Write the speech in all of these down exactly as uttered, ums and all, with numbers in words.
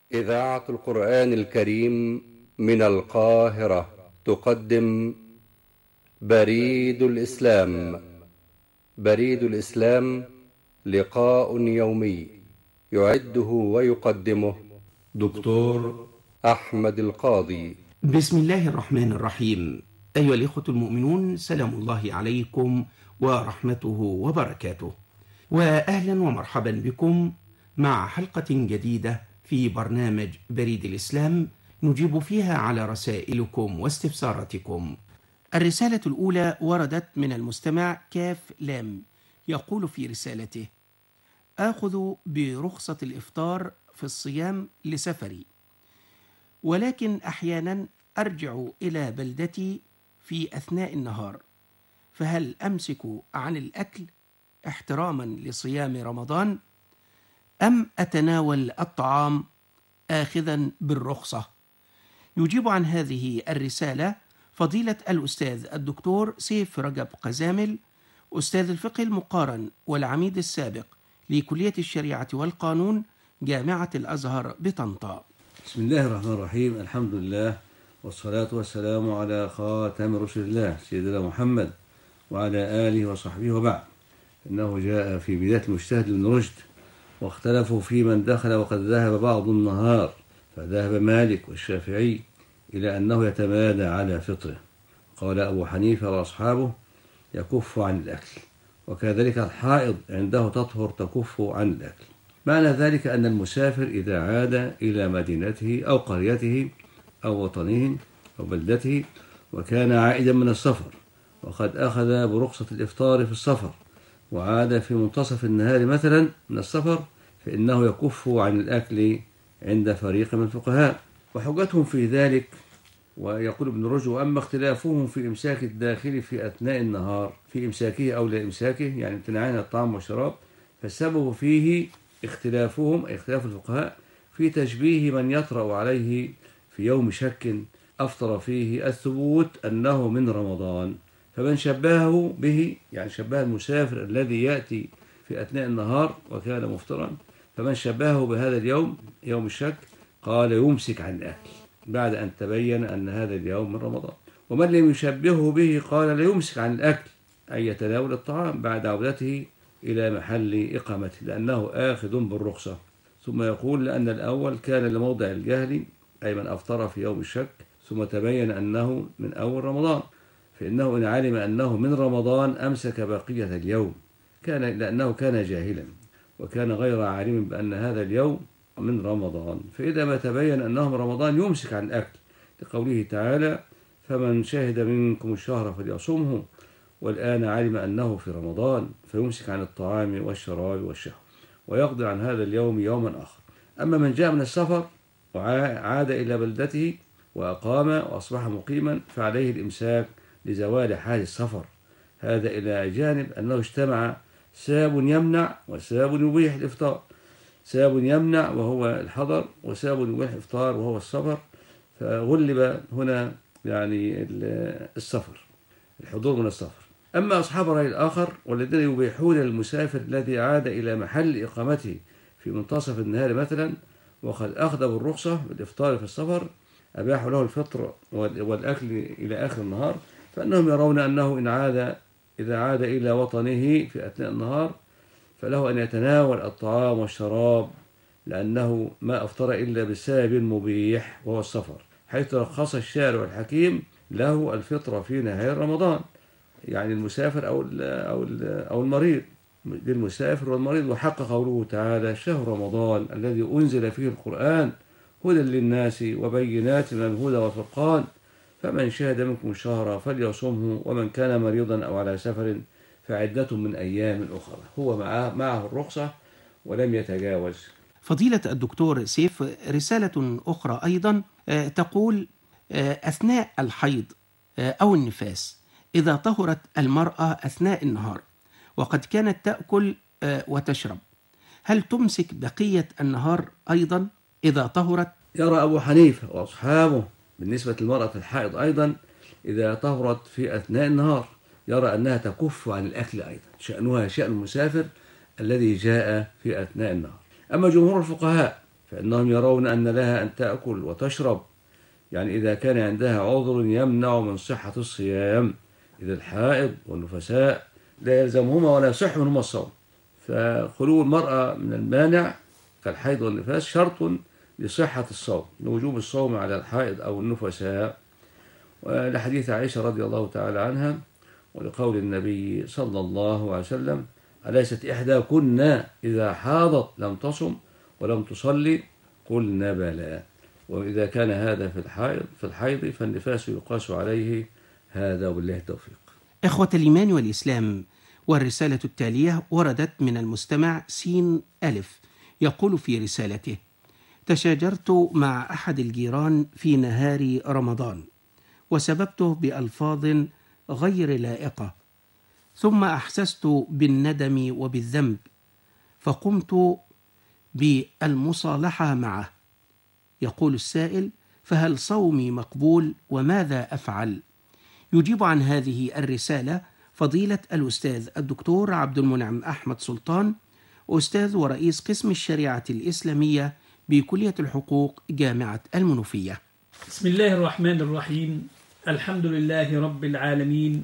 إذاعة القرآن الكريم من القاهرة تقدم بريد الإسلام. بريد الإسلام لقاء يومي يعده ويقدمه دكتور أحمد القاضي. بسم الله الرحمن الرحيم. أيها الإخوة المؤمنون، سلام الله عليكم ورحمته وبركاته، وأهلا ومرحبا بكم مع حلقة جديدة في برنامج بريد الإسلام نجيب فيها على رسائلكم واستفساراتكم. الرسالة الأولى وردت من المستمع كاف لام، يقول في رسالته: آخذ برخصة الإفطار في الصيام لسفري، ولكن أحيانا أرجع إلى بلدتي في أثناء النهار، فهل أمسك عن الأكل احتراما لصيام رمضان أم أتناول الطعام آخذا بالرخصة؟ يجيب عن هذه الرسالة فضيلة الأستاذ الدكتور سيف رجب قزامل، أستاذ الفقه المقارن والعميد السابق لكلية الشريعة والقانون جامعة الأزهر بطنطا. بسم الله الرحمن الرحيم. الحمد لله والصلاة والسلام على خاتم رسل الله سيدنا محمد وعلى آله وصحبه وبعد. إنه جاء في بداية المجتهد بن رشد واختلفوا في من دخل وقد ذهب بعض النهار، فذهب مالك والشافعي إلى أنه يتمادى على فطره. قال أبو حنيفة وأصحابه يكف عن الأكل، وكذلك الحائض عنده تطهر تكف عن الأكل. معنى ذلك أن المسافر إذا عاد إلى مدينته أو قريته أو وطنه أو بلدته وكان عائدا من السفر وقد أخذ برخصة الإفطار في السفر وعاد في منتصف النهار مثلا من السفر، فإنه يكف عن الأكل عند فريق من الفقهاء، وحجتهم في ذلك. ويقول ابن رشد: وأما اختلافهم في إمساك الداخل في أثناء النهار في إمساكه أو لا إمساكه، يعني امتناعين عن الطعام والشراب، فالسبب فيه اختلافهم أي اختلاف الفقهاء في تشبيه من يطرأ عليه في يوم شك أفطر فيه الثبوت أنه من رمضان، فمن شبهه به، يعني شبه المسافر الذي يأتي في أثناء النهار وكان مفطرا، فمن شبهه بهذا اليوم يوم الشك قال يمسك عن الأكل بعد أن تبين أن هذا اليوم من رمضان. ومن لم يشبهه به قال لا يمسك عن الأكل أي يتناول الطعام بعد عودته إلى محل إقامته لأنه آخذ بالرخصة. ثم يقول: لأن الأول كان لموضع الجهل أي من أفطر في يوم الشك ثم تبين أنه من أول رمضان، فإنه إن علم أنه من رمضان أمسك بقية اليوم، كان لأنه كان جاهلا وكان غير عالم بأن هذا اليوم من رمضان، فإذا ما تبين أنه من رمضان يمسك عن الأكل لقوله تعالى: فمن شهد منكم الشهر فليصمه، والآن علم أنه في رمضان فيمسك عن الطعام والشراب والشهوة ويقضي عن هذا اليوم يوما آخر. أما من جاء من السفر وعاد إلى بلدته وأقام وأصبح مقيما فعليه الإمساك لزوال حال السفر، هذا إلى جانب أنه اجتمع سبب يمنع وسبب يبيح الإفطار، سبب يمنع وهو الحضر وسبب يبيح الإفطار وهو السفر، فغلب هنا يعني السفر، الحضور من السفر. أما أصحاب الرأي الآخر والذين يبيحون للمسافر الذي عاد إلى محل إقامته في منتصف النهار مثلا وقد أخذ بالرخصة بالإفطار في السفر، أباحوا له الفطر والأكل إلى آخر النهار، فإنهم يرون أنه إن عاد إذا عاد إلى وطنه في أثناء النهار فله أن يتناول الطعام والشراب لأنه ما أفطر إلا بسبب مبيح وهو السفر، حيث رخص الشارع الحكيم له الفطر في نهاية رمضان، يعني المسافر أو أو أو المريض، للمسافر والمريض. وحق قوله تعالى: شهر رمضان الذي أنزل فيه القرآن هدى للناس وبينات من الهدى والفرقان فمن شهد منكم الشهر فليصمه ومن كان مريضا أو على سفر فعدة من أيام أخرى. هو معه, معه الرخصة ولم يتجاوز. فضيلة الدكتور سيف، رسالة أخرى أيضا تقول: أثناء الحيض أو النفاس إذا طهرت المرأة أثناء النهار وقد كانت تأكل وتشرب، هل تمسك بقية النهار أيضا إذا طهرت؟ يرى أبو حنيفة وأصحابه بالنسبة للمرأة الحائض أيضا إذا طهرت في أثناء النهار يرى أنها تكف عن الأكل أيضا، شأنها شأن المسافر الذي جاء في أثناء النهار. أما جمهور الفقهاء فإنهم يرون أن لها أن تأكل وتشرب، يعني إذا كان عندها عذر يمنع من صحة الصيام، إذا الحائض والنفساء لا يلزمهما ولا يصح منهما الصوم، فخلو المرأة من المانع كالحيض والنفاس شرط لصحة الصوم، لوجوب الصوم على الحائض أو النفساء، ولحديث عائشة رضي الله تعالى عنها ولقول النبي صلى الله عليه وسلم: أليست إحداكن إذا حاضت لم تصم ولم تصلي؟ قلنا بلى. وإذا كان هذا في الحائض في الحيض فالنفاس يقاس عليه. هذا والله التوفيق. إخوة الإيمان والإسلام، والرسالة التالية وردت من المستمع سين ألف، يقول في رسالته: تشاجرت مع أحد الجيران في نهار رمضان وسببته بألفاظ غير لائقة، ثم أحسست بالندم وبالذنب فقمت بالمصالحة معه. يقول السائل: فهل صومي مقبول وماذا أفعل؟ يجيب عن هذه الرسالة فضيلة الأستاذ الدكتور عبد المنعم أحمد سلطان، أستاذ ورئيس قسم الشريعة الإسلامية بكلية الحقوق جامعة المنوفية. بسم الله الرحمن الرحيم. الحمد لله رب العالمين،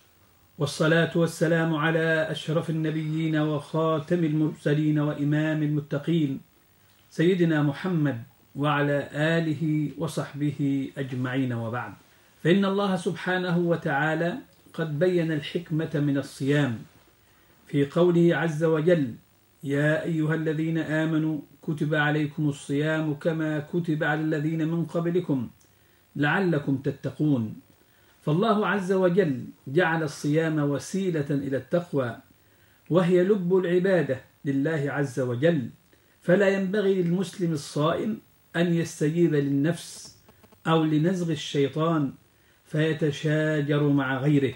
والصلاة والسلام على أشرف النبيين وخاتم المرسلين وإمام المتقين سيدنا محمد وعلى آله وصحبه أجمعين، وبعد. فإن الله سبحانه وتعالى قد بين الحكمة من الصيام في قوله عز وجل: يا أيها الذين آمنوا كتب عليكم الصيام كما كتب على الذين من قبلكم لعلكم تتقون. فالله عز وجل جعل الصيام وسيلة إلى التقوى، وهي لب العبادة لله عز وجل، فلا ينبغي للمسلم الصائم أن يستجيب للنفس أو لنزغ الشيطان فيتشاجر مع غيره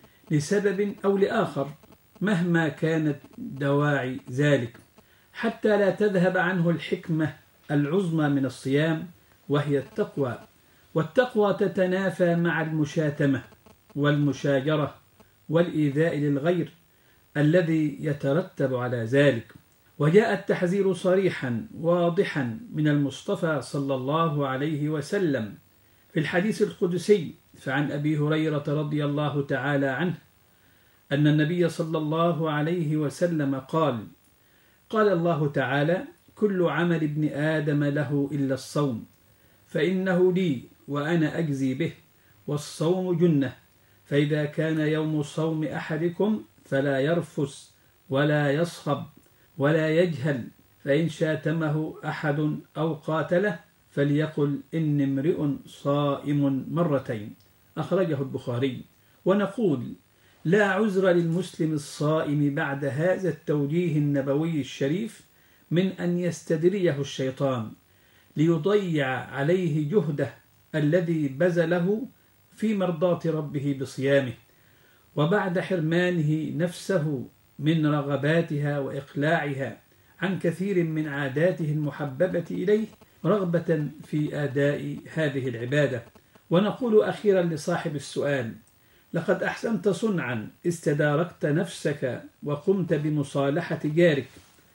لسبب أو لآخر مهما كانت دواعي ذلك، حتى لا تذهب عنه الحكمة العظمى من الصيام، وهي التقوى. والتقوى تتنافى مع المشاتمة والمشاجرة والإيذاء للغير الذي يترتب على ذلك. وجاء التحذير صريحا واضحا من المصطفى صلى الله عليه وسلم في الحديث القدسي، فعن أبي هريرة رضي الله تعالى عنه أن النبي صلى الله عليه وسلم قال: قال الله تعالى: كل عمل ابن آدم له إلا الصوم فإنه لي وأنا أجزي به، والصوم جنة، فإذا كان يوم صوم أحدكم فلا يرفث ولا يصخب ولا يجهل، فإن شاتمه أحد أو قاتله فليقل إني امرئ صائم مرتين، أخرجه البخاري. ونقول: لا عذر للمسلم الصائم بعد هذا التوجيه النبوي الشريف من أن يستدريه الشيطان ليضيع عليه جهده الذي بذله في مرضاة ربه بصيامه، وبعد حرمانه نفسه من رغباتها وإقلاعها عن كثير من عاداته المحببة إليه رغبة في أداء هذه العبادة. ونقول أخيرا لصاحب السؤال: لقد أحسنت صنعا استداركت نفسك وقمت بمصالحة جارك،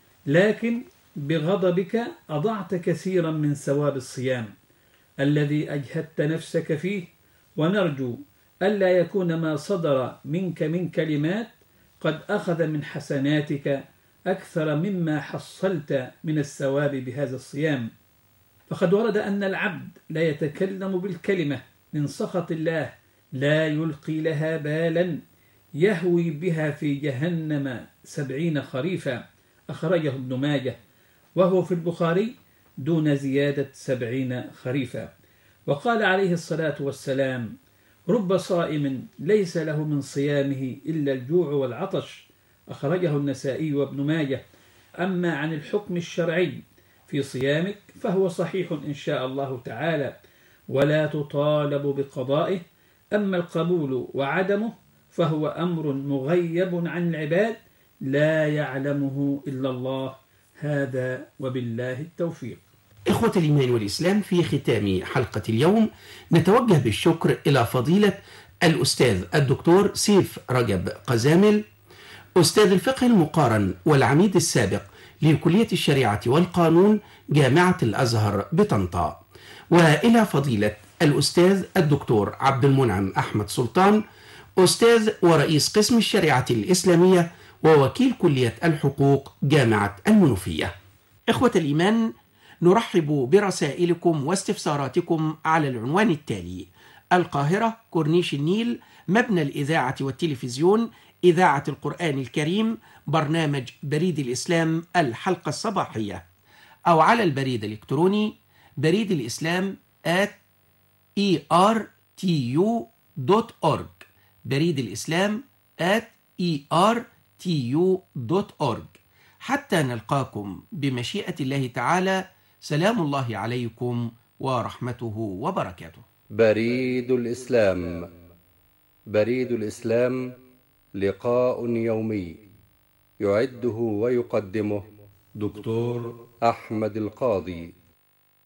لكن بغضبك أضعت كثيرا من ثواب الصيام الذي أجهدت نفسك فيه، ونرجو ألا يكون ما صدر منك من كلمات قد أخذ من حسناتك أكثر مما حصلت من الثواب بهذا الصيام. فقد ورد أن العبد لا يتكلم بالكلمة من سخط الله لا يلقي لها بالا يهوي بها في جهنم سبعين خريفا، أخرجه ابن ماجه، وهو في البخاري دون زيادة سبعين خريفا. وقال عليه الصلاة والسلام: رب صائم ليس له من صيامه إلا الجوع والعطش، أخرجه النسائي وابن ماجه. أما عن الحكم الشرعي في صيامك فهو صحيح إن شاء الله تعالى، ولا تطالب بقضائه. أما القبول وعدمه فهو أمر مغيب عن العباد لا يعلمه إلا الله. هذا وبالله التوفيق. إخوة الإيمان والإسلام، في ختام حلقة اليوم نتوجه بالشكر إلى فضيلة الأستاذ الدكتور سيف رجب قزامل، أستاذ الفقه المقارن والعميد السابق لكلية الشريعة والقانون جامعة الأزهر بطنطا، وإلى فضيلة الأستاذ الدكتور عبد المنعم أحمد سلطان، أستاذ ورئيس قسم الشريعة الإسلامية ووكيل كلية الحقوق جامعة المنوفية. إخوة الإيمان، نرحب برسائلكم واستفساراتكم على العنوان التالي: القاهرة، كورنيش النيل، مبنى الإذاعة والتلفزيون، إذاعة القرآن الكريم، برنامج بريد الإسلام الحلقة الصباحية، أو على البريد الإلكتروني بريد الإسلام at e r t u dot org، بريد الإسلام at e r t u dot org. حتى نلقاكم بمشيئة الله تعالى، سلام الله عليكم ورحمته وبركاته. بريد الإسلام. بريد الإسلام لقاء يومي يعده ويقدمه دكتور أحمد القاضي.